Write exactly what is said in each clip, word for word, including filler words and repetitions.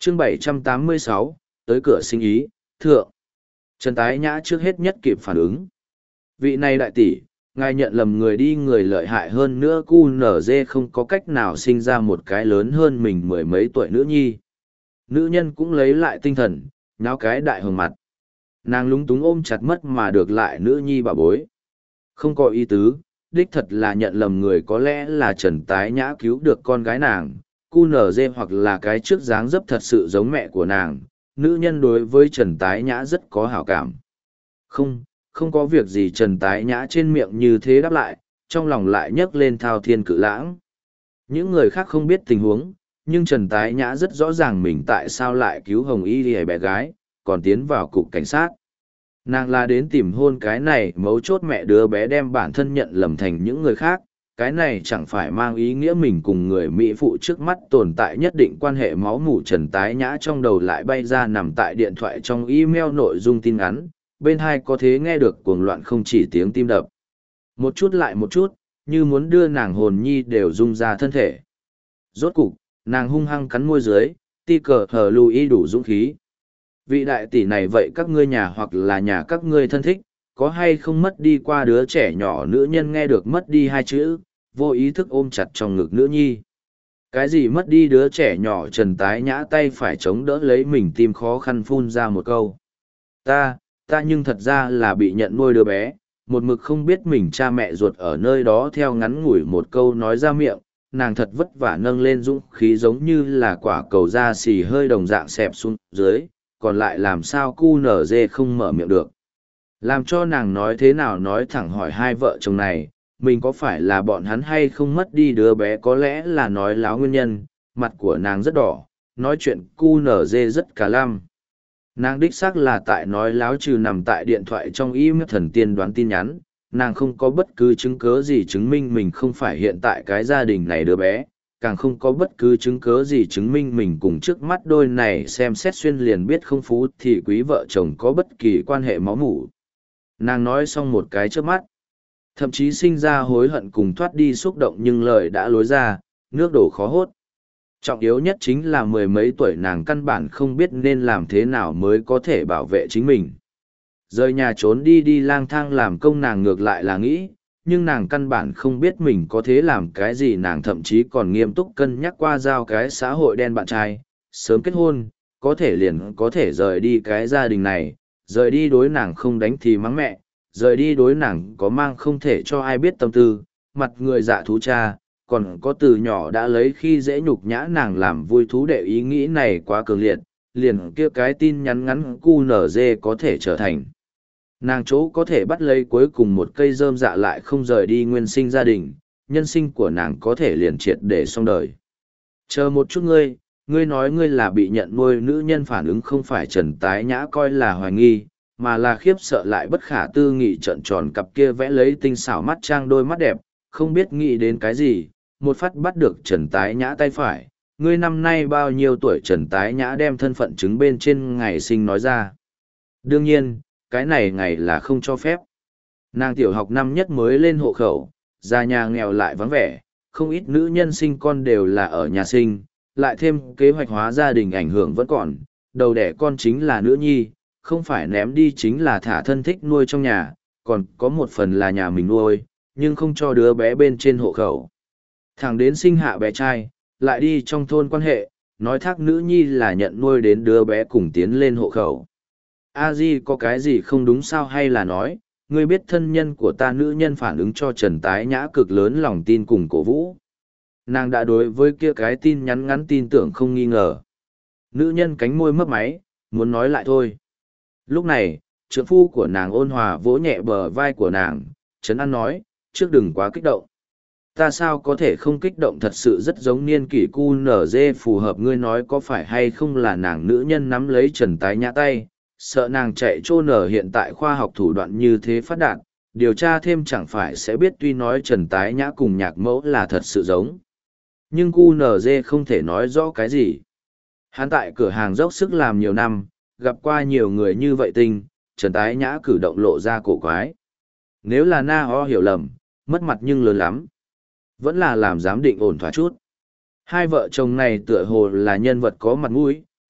chương bảy trăm tám mươi sáu, tới cửa sinh ý, thượng. Trần Tái Nhã trước hết nhất kịp phản ứng. Vị này đại tỷ, ngài nhận lầm người đi, người lợi hại hơn nữa cu nở dê không có cách nào sinh ra một cái lớn hơn mình mười mấy tuổi nữ nhi. Nữ nhân cũng lấy lại tinh thần, nháo cái đại hồng mặt. Nàng lúng túng ôm chặt mất mà được lại nữ nhi bà bối. Không có ý tứ, đích thật là nhận lầm người, có lẽ là Trần Tái Nhã cứu được con gái nàng, cu nở dê hoặc là cái trước dáng dấp thật sự giống mẹ của nàng. Nữ nhân đối với Trần Tái Nhã rất có hảo cảm. Không, không có việc gì. Trần Tái Nhã trên miệng như thế đáp lại, trong lòng lại nhấc lên thao thiên cự lãng. Những người khác không biết tình huống, nhưng Trần Tái Nhã rất rõ ràng mình tại sao lại cứu Hồng Y Lìa bé gái, còn tiến vào cục cảnh sát. Nàng là đến tìm hôn cái này, mấu chốt mẹ đứa bé đem bản thân nhận lầm thành những người khác. Cái này chẳng phải mang ý nghĩa mình cùng người Mỹ phụ trước mắt tồn tại nhất định quan hệ máu mủ. Trần Tái Nhã trong đầu lại bay ra nằm tại điện thoại trong email nội dung tin ngắn, bên hai có thế nghe được cuồng loạn không chỉ tiếng tim đập. Một chút lại một chút, như muốn đưa nàng hồn nhi đều rung ra thân thể. Rốt cục, nàng hung hăng cắn môi dưới, ti cờ hờ Louis đủ dũng khí. Vị đại tỷ này, vậy các ngươi nhà hoặc là nhà các ngươi thân thích, có hay không mất đi qua đứa trẻ nhỏ? Nữ nhân nghe được mất đi hai chữ, vô ý thức ôm chặt trong ngực nữ nhi. Cái gì mất đi đứa trẻ nhỏ? Trần Tái Nhã tay phải chống đỡ lấy mình, tim khó khăn phun ra một câu. Ta, ta nhưng thật ra là bị nhận nuôi đứa bé, một mực không biết mình cha mẹ ruột ở nơi đó. Theo ngắn ngủi một câu nói ra miệng, nàng thật vất vả nâng lên dũng khí, giống như là quả cầu da xì hơi đồng dạng xẹp xuống dưới, còn lại làm sao cu nở dê không mở miệng được. Làm cho nàng nói thế nào nói thẳng hỏi hai vợ chồng này, mình có phải là bọn hắn hay không mất đi đứa bé? Có lẽ là nói láo nguyên nhân, mặt của nàng rất đỏ, nói chuyện cu nở dê rất cả lăm. Nàng đích xác là tại nói láo, trừ nằm tại điện thoại trong email thần tiên đoán tin nhắn, nàng không có bất cứ chứng cớ gì chứng minh mình không phải hiện tại cái gia đình này đứa bé, càng không có bất cứ chứng cớ gì chứng minh mình cùng trước mắt đôi này xem xét xuyên liền biết không phú thì quý vợ chồng có bất kỳ quan hệ máu mủ. Nàng nói xong một cái trước mắt, thậm chí sinh ra hối hận cùng thoát đi xúc động, nhưng lời đã lối ra, nước đổ khó hốt. Trọng yếu nhất chính là mười mấy tuổi nàng căn bản không biết nên làm thế nào mới có thể bảo vệ chính mình. Rời nhà trốn đi đi lang thang làm công nàng ngược lại là nghĩ, nhưng nàng căn bản không biết mình có thể làm cái gì. Nàng thậm chí còn nghiêm túc cân nhắc qua giao cái xã hội đen bạn trai, sớm kết hôn, có thể liền có thể rời đi cái gia đình này, rời đi đối nàng không đánh thì mắng mẹ, rời đi đối nàng có mang không thể cho ai biết tâm tư, mặt người dạ thú cha, còn có từ nhỏ đã lấy khi dễ nhục nhã nàng làm vui thú đệ. Ý nghĩ này quá cường liệt, liền kia cái tin nhắn ngắn cu nở dê có thể trở thành nàng chỗ có thể bắt lấy cuối cùng một cây rơm dạ, lại không rời đi nguyên sinh gia đình, nhân sinh của nàng có thể liền triệt để xong đời. Chờ một chút, ngươi, ngươi nói ngươi là bị nhận nuôi? Nữ nhân phản ứng không phải Trần Tái Nhã coi là hoài nghi, mà là khiếp sợ lại bất khả tư nghị. Trợn tròn cặp kia vẽ lấy tinh xảo mắt trang đôi mắt đẹp, không biết nghĩ đến cái gì, một phát bắt được Trần Tái Nhã tay phải. Ngươi năm nay bao nhiêu tuổi? Trần Tái Nhã đem thân phận chứng bên trên ngày sinh nói ra. Đương nhiên, cái này ngày là không cho phép. Nàng tiểu học năm nhất mới lên hộ khẩu, gia nhà nghèo lại vắng vẻ, không ít nữ nhân sinh con đều là ở nhà sinh, lại thêm kế hoạch hóa gia đình ảnh hưởng vẫn còn, đầu đẻ con chính là nữ nhi, không phải ném đi chính là thả thân thích nuôi trong nhà, còn có một phần là nhà mình nuôi, nhưng không cho đứa bé bên trên hộ khẩu. Thẳng đến sinh hạ bé trai, lại đi trong thôn quan hệ, nói thác nữ nhi là nhận nuôi đến đứa bé cùng tiến lên hộ khẩu. A Di có cái gì không đúng sao? Hay là nói, ngươi biết thân nhân của ta? Nữ nhân phản ứng cho Trần Tái Nhã cực lớn lòng tin cùng cổ vũ. Nàng đã đối với kia cái tin nhắn ngắn tin tưởng không nghi ngờ. Nữ nhân cánh môi mấp máy, muốn nói lại thôi. Lúc này, trượng phu của nàng ôn hòa vỗ nhẹ bờ vai của nàng, trấn an nói, trước đừng quá kích động. Ta sao có thể không kích động? Thật sự rất giống niên kỷ cu nở dê phù hợp. Ngươi nói có phải hay không là nàng? Nữ nhân nắm lấy Trần Tái Nhã tay, sợ nàng chạy trô nở. Hiện tại khoa học thủ đoạn như thế phát đạt, điều tra thêm chẳng phải sẽ biết. Tuy nói Trần Tái Nhã cùng nhạc mẫu là thật sự giống, nhưng cu nở dê không thể nói rõ cái gì. Hắn tại cửa hàng dốc sức làm nhiều năm, gặp qua nhiều người như vậy tinh, Trần Tái Nhã cử động lộ ra cổ quái. Nếu là na ho hiểu lầm, mất mặt nhưng lớn lắm. Vẫn là làm giám định ổn thỏa chút. Hai vợ chồng này tựa hồ là nhân vật có mặt mũi,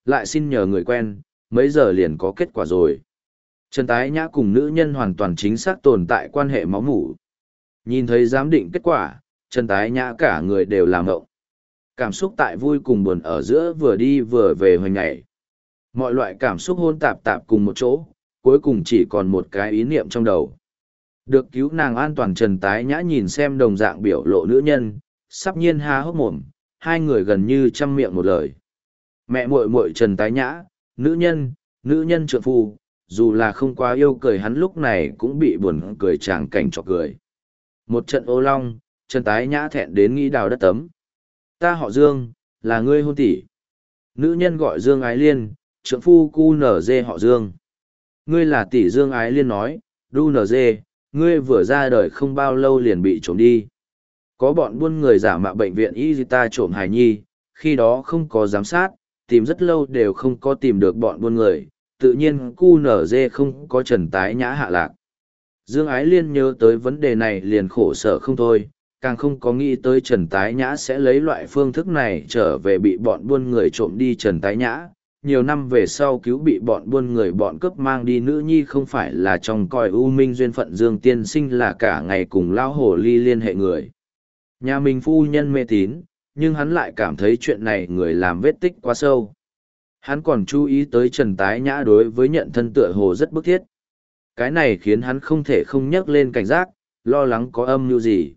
lại xin nhờ người quen, mấy giờ liền có kết quả rồi. Trần Tái Nhã cùng nữ nhân hoàn toàn chính xác tồn tại quan hệ máu mủ. Nhìn thấy giám định kết quả, Trần Tái Nhã cả người đều làm ngộng. Cảm xúc tại vui cùng buồn ở giữa vừa đi vừa về hoành ngày. Mọi loại cảm xúc hôn tạp tạp cùng một chỗ, cuối cùng chỉ còn một cái ý niệm trong đầu. Được cứu nàng an toàn. Trần Tái Nhã nhìn xem đồng dạng biểu lộ nữ nhân, sắp nhiên há hốc mồm, hai người gần như chăm miệng một lời. Mẹ muội muội Trần Tái Nhã, nữ nhân, nữ nhân trượng phu, dù là không quá yêu cười hắn lúc này cũng bị buồn cười tràng cảnh cho cười. Một trận ô long, Trần Tái Nhã thẹn đến nghĩ đào đất tấm. Ta họ Dương, là ngươi hôn tỷ. Nữ nhân gọi Dương Ái Liên, trượng phu cu nở dê họ Dương. Ngươi là tỷ. Dương Ái Liên nói, đu nở dê, ngươi vừa ra đời không bao lâu liền bị trộm đi. Có bọn buôn người giả mạo bệnh viện y ta trộm hài nhi, khi đó không có giám sát, tìm rất lâu đều không có tìm được bọn buôn người, tự nhiên cu nở dê không có Trần Tái Nhã hạ lạc. Dương Ái Liên nhớ tới vấn đề này liền khổ sở không thôi, càng không có nghĩ tới Trần Tái Nhã sẽ lấy loại phương thức này trở về bị bọn buôn người trộm đi. Trần Tái Nhã, nhiều năm về sau cứu bị bọn buôn người bọn cướp mang đi nữ nhi không phải là trong coi u minh duyên phận Dương tiên sinh là cả ngày cùng lao hồ ly liên hệ người. Nhà mình phu nhân mê tín, nhưng hắn lại cảm thấy chuyện này người làm vết tích quá sâu. Hắn còn chú ý tới Trần Tái Nhã đối với nhận thân tựa hồ rất bức thiết. Cái này khiến hắn không thể không nhắc lên cảnh giác, lo lắng có âm mưu gì.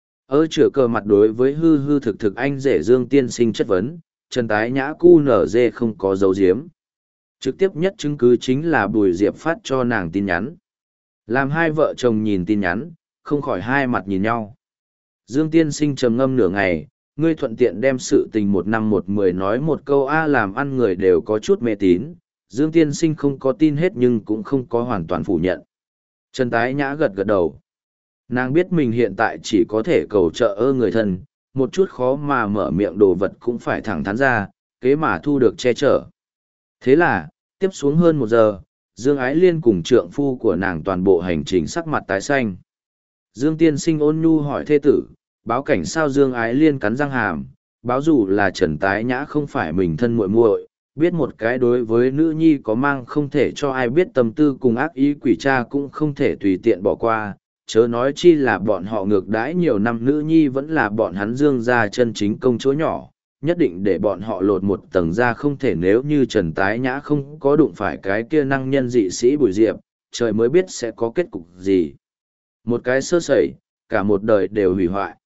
Ở chữa cờ mặt đối với hư hư thực thực anh rể Dương tiên sinh chất vấn, Trần Tái Nhã cu nở dê không có dấu diếm. Trực tiếp nhất chứng cứ chính là Bùi Diệp phát cho nàng tin nhắn. Làm hai vợ chồng nhìn tin nhắn, không khỏi hai mặt nhìn nhau. Dương tiên sinh trầm ngâm nửa ngày, ngươi thuận tiện đem sự tình một năm một mười nói một câu A làm ăn người đều có chút mê tín. Dương tiên sinh không có tin hết nhưng cũng không có hoàn toàn phủ nhận. Trần Tái Nhã gật gật đầu. Nàng biết mình hiện tại chỉ có thể cầu trợ ơ người thân, một chút khó mà mở miệng đồ vật cũng phải thẳng thắn ra, kế mà thu được che chở. Thế là, tiếp xuống hơn một giờ, Dương Ái Liên cùng trượng phu của nàng toàn bộ hành trình sắc mặt tái xanh. Dương tiên sinh ôn nhu hỏi thê tử, báo cảnh sao? Dương Ái Liên cắn răng hàm, báo dù là Trần Tái Nhã không phải mình thân muội muội, biết một cái đối với nữ nhi có mang không thể cho ai biết tâm tư cùng ác ý quỷ cha cũng không thể tùy tiện bỏ qua, chớ nói chi là bọn họ ngược đãi nhiều năm nữ nhi vẫn là bọn hắn Dương gia chân chính công chúa nhỏ, nhất định để bọn họ lột một tầng ra không thể. Nếu như Trần Tái Nhã không có đụng phải cái kia năng nhân dị sĩ Bùi Diệp, trời mới biết sẽ có kết cục gì. Một cái sơ sẩy, cả một đời đều hủy hoại.